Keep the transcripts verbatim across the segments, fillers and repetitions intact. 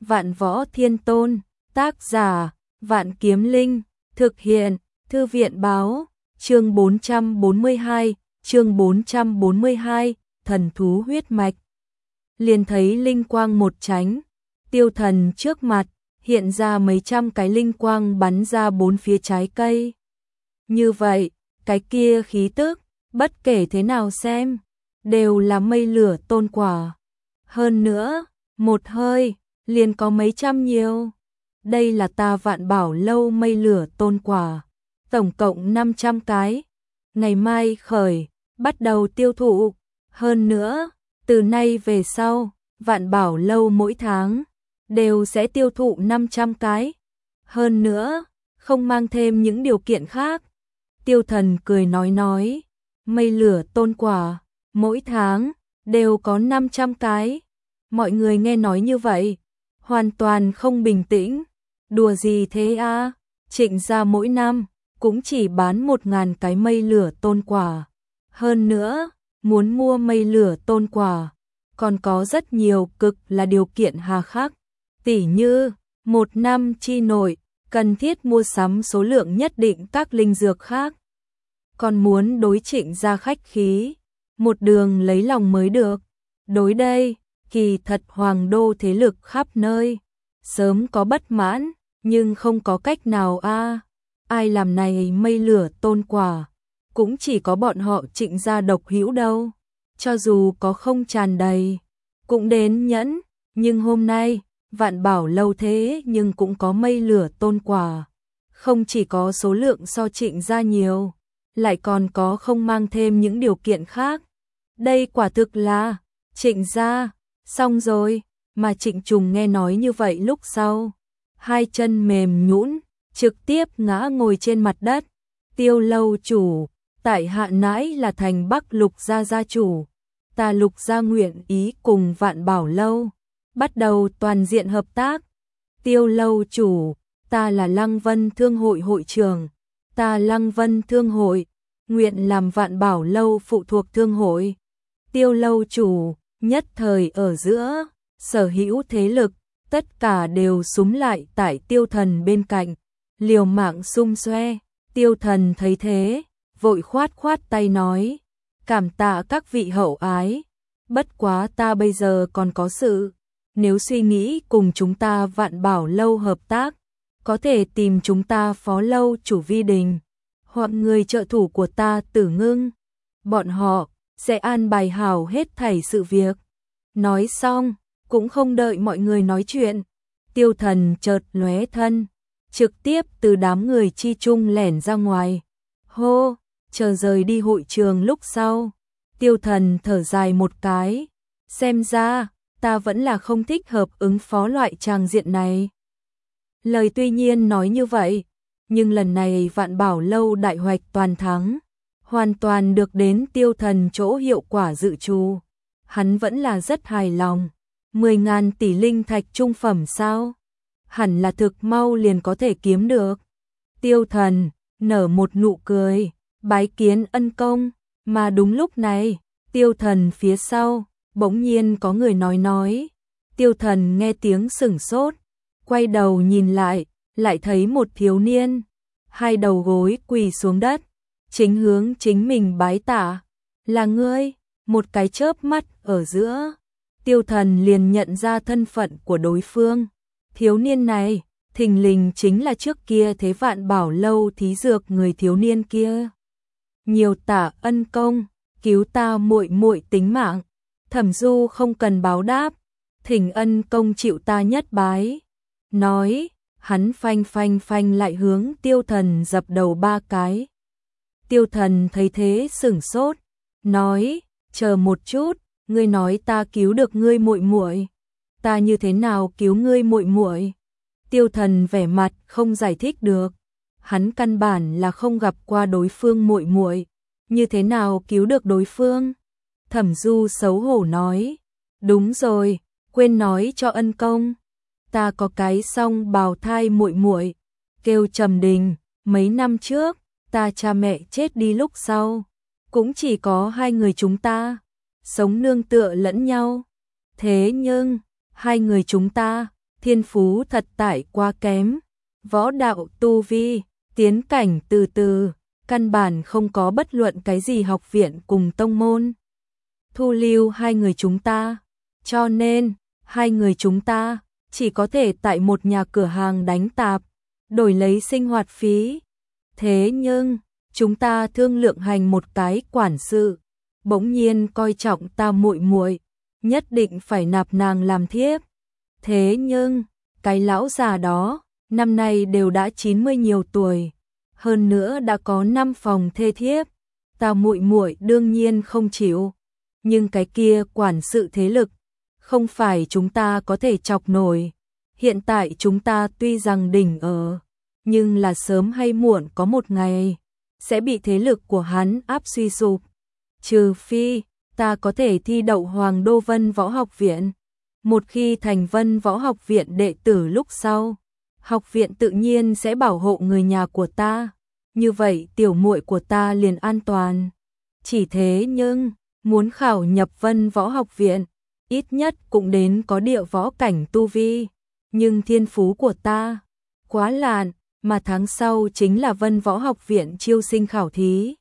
Vạn Võ Thiên Tôn, tác giả, Vạn Kiếm Linh, thực hiện, Thư viện báo, chương bốn trăm bốn mươi hai, chương bốn trăm bốn mươi hai, thần thú huyết mạch. Liền thấy linh quang một chánh, Tiêu Thần trước mặt, hiện ra mấy trăm cái linh quang bắn ra bốn phía trái cây. Như vậy, cái kia khí tức, bất kể thế nào xem, đều là mây lửa tôn quả. Hơn nữa, một hơi, liền có mấy trăm nhiều. Đây là ta Vạn Bảo Lâu mây lửa tôn quả, tổng cộng năm trăm cái. Ngày mai khởi, bắt đầu tiêu thụ. Hơn nữa, từ nay về sau, Vạn Bảo Lâu mỗi tháng đều sẽ tiêu thụ năm trăm cái. Hơn nữa, không mang thêm những điều kiện khác. Tiêu Thần cười nói nói, mây lửa tôn quả, mỗi tháng đều có năm trăm cái. Mọi người nghe nói như vậy, hoàn toàn không bình tĩnh. Đùa gì thế a? À? Trịnh gia mỗi năm cũng chỉ bán một ngàn cái mây lửa tôn quả. Hơn nữa, muốn mua mây lửa tôn quả, còn có rất nhiều cực là điều kiện hà khắc. Tỉ như, một năm chi nội, cần thiết mua sắm số lượng nhất định các linh dược khác. Còn muốn đối Trịnh gia khách khí, một đường lấy lòng mới được. Đối đây, kỳ thật hoàng đô thế lực khắp nơi, sớm có bất mãn, nhưng không có cách nào a. À. Ai làm này mây lửa tôn quả, cũng chỉ có bọn họ Trịnh gia độc hữu đâu. Cho dù có không tràn đầy, cũng đến nhẫn, nhưng hôm nay, Vạn Bảo Lâu thế nhưng cũng có mây lửa tôn quả. Không chỉ có số lượng so Trịnh gia nhiều, lại còn có không mang thêm những điều kiện khác. Đây quả thực là Trịnh gia, xong rồi, mà Trịnh Trùng nghe nói như vậy lúc sau. Hai chân mềm nhũn, trực tiếp ngã ngồi trên mặt đất. Tiêu lâu chủ, tại hạ nãi là thành Bắc Lục gia gia chủ. Ta Lục gia nguyện ý cùng Vạn Bảo Lâu bắt đầu toàn diện hợp tác. Tiêu lâu chủ, ta là Lăng Vân Thương hội hội trưởng. Ta Lăng Vân Thương hội, nguyện làm Vạn Bảo Lâu phụ thuộc thương hội. Tiêu lâu chủ, nhất thời ở giữa, sở hữu thế lực, tất cả đều súm lại tại Tiêu Thần bên cạnh, liều mạng xung xoe. Tiêu Thần thấy thế, vội khoát khoát tay nói, cảm tạ các vị hậu ái, bất quá ta bây giờ còn có sự, nếu suy nghĩ cùng chúng ta Vạn Bảo Lâu hợp tác, có thể tìm chúng ta Phó Lâu chủ Vi Đình, hoặc người trợ thủ của ta Tử Ngưng, bọn họ sẽ an bài hảo hết thảy sự việc. Nói xong, cũng không đợi mọi người nói chuyện, Tiêu Thần chợt lóe thân, trực tiếp từ đám người chi chung lẻn ra ngoài. Hô, chờ rời đi hội trường lúc sau, Tiêu Thần thở dài một cái, xem ra, ta vẫn là không thích hợp ứng phó loại tràng diện này. Lời tuy nhiên nói như vậy, nhưng lần này Vạn Bảo Lâu đại hoạch toàn thắng, hoàn toàn được đến Tiêu Thần chỗ hiệu quả dự trù. Hắn vẫn là rất hài lòng. Mười ngàn tỷ linh thạch trung phẩm sao? Hẳn là thực mau liền có thể kiếm được. Tiêu Thần nở một nụ cười, bái kiến ân công. Mà đúng lúc này, Tiêu Thần phía sau, bỗng nhiên có người nói nói. Tiêu Thần nghe tiếng sửng sốt, quay đầu nhìn lại, lại thấy một thiếu niên, hai đầu gối quỳ xuống đất, chính hướng chính mình bái tạ. Là ngươi? Một cái chớp mắt ở giữa, Tiêu Thần liền nhận ra thân phận của đối phương. Thiếu niên này, thình lình chính là trước kia thế Vạn Bảo Lâu thí dược người thiếu niên kia. Nhiều tạ ân công, cứu ta muội muội tính mạng. Thẩm Du không cần báo đáp, thỉnh ân công chịu ta nhất bái. Nói, hắn phanh phanh phanh lại hướng Tiêu Thần dập đầu ba cái. Tiêu Thần thấy thế sửng sốt, nói, chờ một chút, ngươi nói ta cứu được ngươi muội muội, ta như thế nào cứu ngươi muội muội? Tiêu Thần vẻ mặt không giải thích được, hắn căn bản là không gặp qua đối phương muội muội, như thế nào cứu được đối phương? Thẩm Du xấu hổ nói, đúng rồi, quên nói cho ân công, ta có cái song bào thai muội muội, kêu Trầm Đình, mấy năm trước, ta cha mẹ chết đi lúc sau, cũng chỉ có hai người chúng ta, sống nương tựa lẫn nhau. Thế nhưng, hai người chúng ta, thiên phú thật tại quá kém, võ đạo tu vi, tiến cảnh từ từ, căn bản không có bất luận cái gì học viện cùng tông môn thu lưu hai người chúng ta, cho nên hai người chúng ta chỉ có thể tại một nhà cửa hàng đánh tạp, đổi lấy sinh hoạt phí. Thế nhưng, chúng ta thương lượng hành một cái quản sự, bỗng nhiên coi trọng ta muội muội, nhất định phải nạp nàng làm thiếp. Thế nhưng, cái lão già đó, năm nay đều đã chín mươi nhiều tuổi, hơn nữa đã có năm phòng thê thiếp, ta muội muội đương nhiên không chịu, nhưng cái kia quản sự thế lực, không phải chúng ta có thể chọc nổi. Hiện tại chúng ta tuy rằng đỉnh ở, nhưng là sớm hay muộn có một ngày sẽ bị thế lực của hắn áp suy sụp. Trừ phi ta có thể thi đậu Hoàng Đô Vân Võ Học Viện. Một khi thành Vân Võ Học Viện đệ tử lúc sau, học viện tự nhiên sẽ bảo hộ người nhà của ta, như vậy tiểu muội của ta liền an toàn. Chỉ thế nhưng, muốn khảo nhập Vân Võ Học Viện, ít nhất cũng đến có địa võ cảnh tu vi, nhưng thiên phú của ta quá lạn, mà tháng sau chính là Vân Võ Học Viện chiêu sinh khảo thí.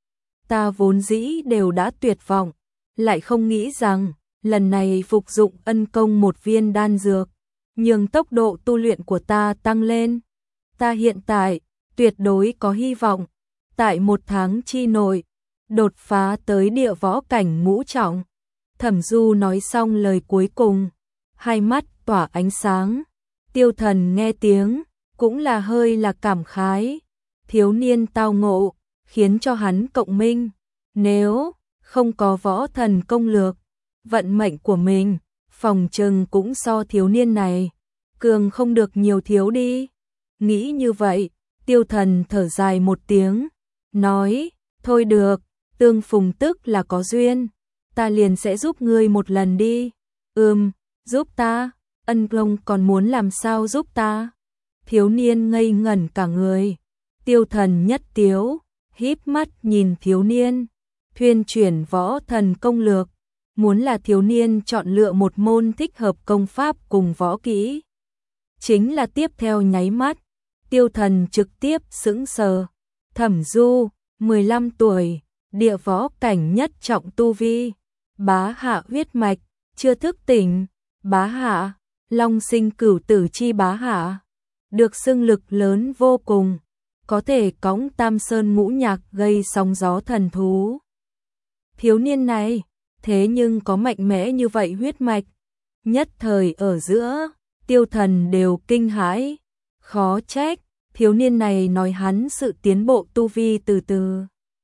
Ta vốn dĩ đều đã tuyệt vọng, lại không nghĩ rằng lần này phục dụng ân công một viên đan dược, nhường tốc độ tu luyện của ta tăng lên. Ta hiện tại tuyệt đối có hy vọng, tại một tháng chi nội, đột phá tới địa võ cảnh ngũ trọng. Thẩm Du nói xong lời cuối cùng, hai mắt tỏa ánh sáng. Tiêu Thần nghe tiếng, cũng là hơi là cảm khái. Thiếu niên tao ngộ, khiến cho hắn cộng minh. Nếu không có võ thần công lược, vận mệnh của mình, phòng trừng cũng so thiếu niên này cường không được nhiều thiếu đi. Nghĩ như vậy, Tiêu Thần thở dài một tiếng, nói, thôi được, tương phùng tức là có duyên, ta liền sẽ giúp ngươi một lần đi. Ừm, giúp ta, ân công còn muốn làm sao giúp ta? Thiếu niên ngây ngẩn cả người. Tiêu Thần nhất tiếu, híp mắt nhìn thiếu niên, thuyên chuyển võ thần công lược, muốn là thiếu niên chọn lựa một môn thích hợp công pháp cùng võ kỹ. Chính là tiếp theo nháy mắt, Tiêu Thần trực tiếp sững sờ. Thẩm Du, mười lăm tuổi, địa võ cảnh nhất trọng tu vi, bá hạ huyết mạch, chưa thức tỉnh, bá hạ, long sinh cửu tử chi bá hạ, được xưng lực lớn vô cùng, có thể cõng Tam Sơn ngũ nhạc gây sóng gió thần thú. Thiếu niên này, thế nhưng có mạnh mẽ như vậy huyết mạch, nhất thời ở giữa, Tiêu Thần đều kinh hãi, khó trách, thiếu niên này nói hắn sự tiến bộ tu vi từ từ.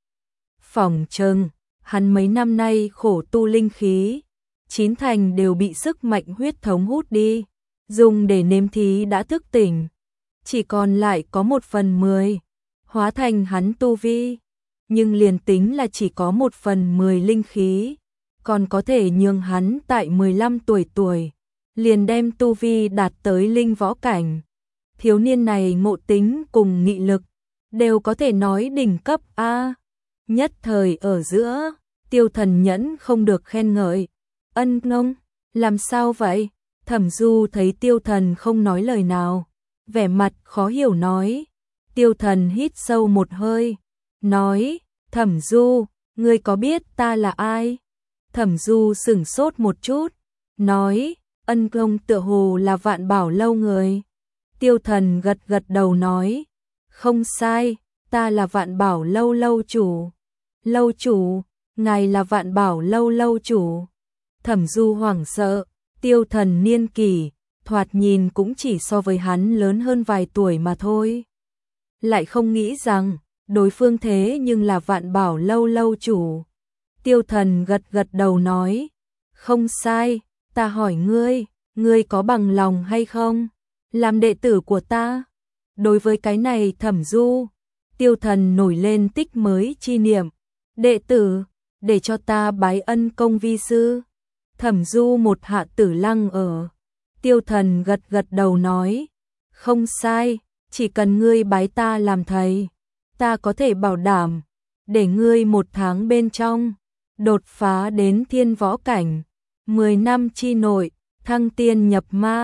Phỏng chừng, hắn mấy năm nay khổ tu linh khí, chín thành đều bị sức mạnh huyết thống hút đi, dùng để nếm thí đã thức tỉnh, chỉ còn lại có một phần mười, hóa thành hắn tu vi, nhưng liền tính là chỉ có một phần mười linh khí, còn có thể nhường hắn tại mười lăm tuổi tuổi, liền đem tu vi đạt tới linh võ cảnh. Thiếu niên này ngộ tính cùng nghị lực, đều có thể nói đỉnh cấp A. Nhất thời ở giữa, Tiêu Thần nhẫn không được khen ngợi. Ân công, làm sao vậy? Thẩm Du thấy Tiêu Thần không nói lời nào, vẻ mặt khó hiểu nói. Tiêu Thần hít sâu một hơi, nói, Thẩm Du, ngươi có biết ta là ai? Thẩm Du sửng sốt một chút, nói, ân công tựa hồ là Vạn Bảo lâu người. Tiêu Thần gật gật đầu nói, không sai, ta là Vạn Bảo lâu lâu chủ. Lâu chủ, ngài là Vạn Bảo lâu lâu chủ. Thẩm Du hoảng sợ, Tiêu Thần niên kỷ, thoạt nhìn cũng chỉ so với hắn lớn hơn vài tuổi mà thôi. Lại không nghĩ rằng, đối phương thế nhưng là Vạn Bảo lâu lâu chủ. Tiêu Thần gật gật đầu nói, không sai, ta hỏi ngươi, ngươi có bằng lòng hay không? Làm đệ tử của ta. Đối với cái này Thẩm Du, Tiêu Thần nổi lên tích mới chi niệm. Đệ tử, để cho ta bái ân công vi sư. Thẩm Du một hạ tử lăng ở. Tiêu Thần gật gật đầu nói, không sai, chỉ cần ngươi bái ta làm thầy, ta có thể bảo đảm, để ngươi một tháng bên trong, đột phá đến thiên võ cảnh, mười năm chi nội, thăng tiên nhập ma,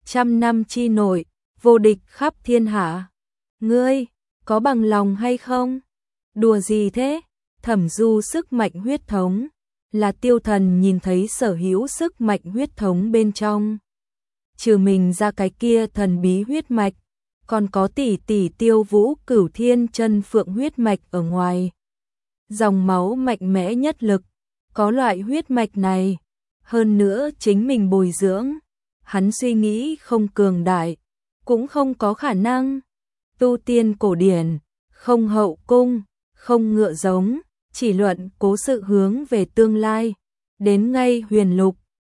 trăm năm chi nội, vô địch khắp thiên hạ. Ngươi, có bằng lòng hay không? Đùa gì thế? Thẩm Du sức mạnh huyết thống, là Tiêu Thần nhìn thấy sở hữu sức mạnh huyết thống bên trong. Trừ mình ra cái kia thần bí huyết mạch, còn có tỷ tỷ Tiêu Vũ Cửu Thiên Chân Phượng huyết mạch ở ngoài. Dòng máu mạnh mẽ nhất lực, có loại huyết mạch này, hơn nữa chính mình bồi dưỡng, hắn suy nghĩ không cường đại, cũng không có khả năng. Tu tiên cổ điển, không hậu cung, không ngựa giống, chỉ luận cố sự hướng về tương lai, đến ngay huyền lục,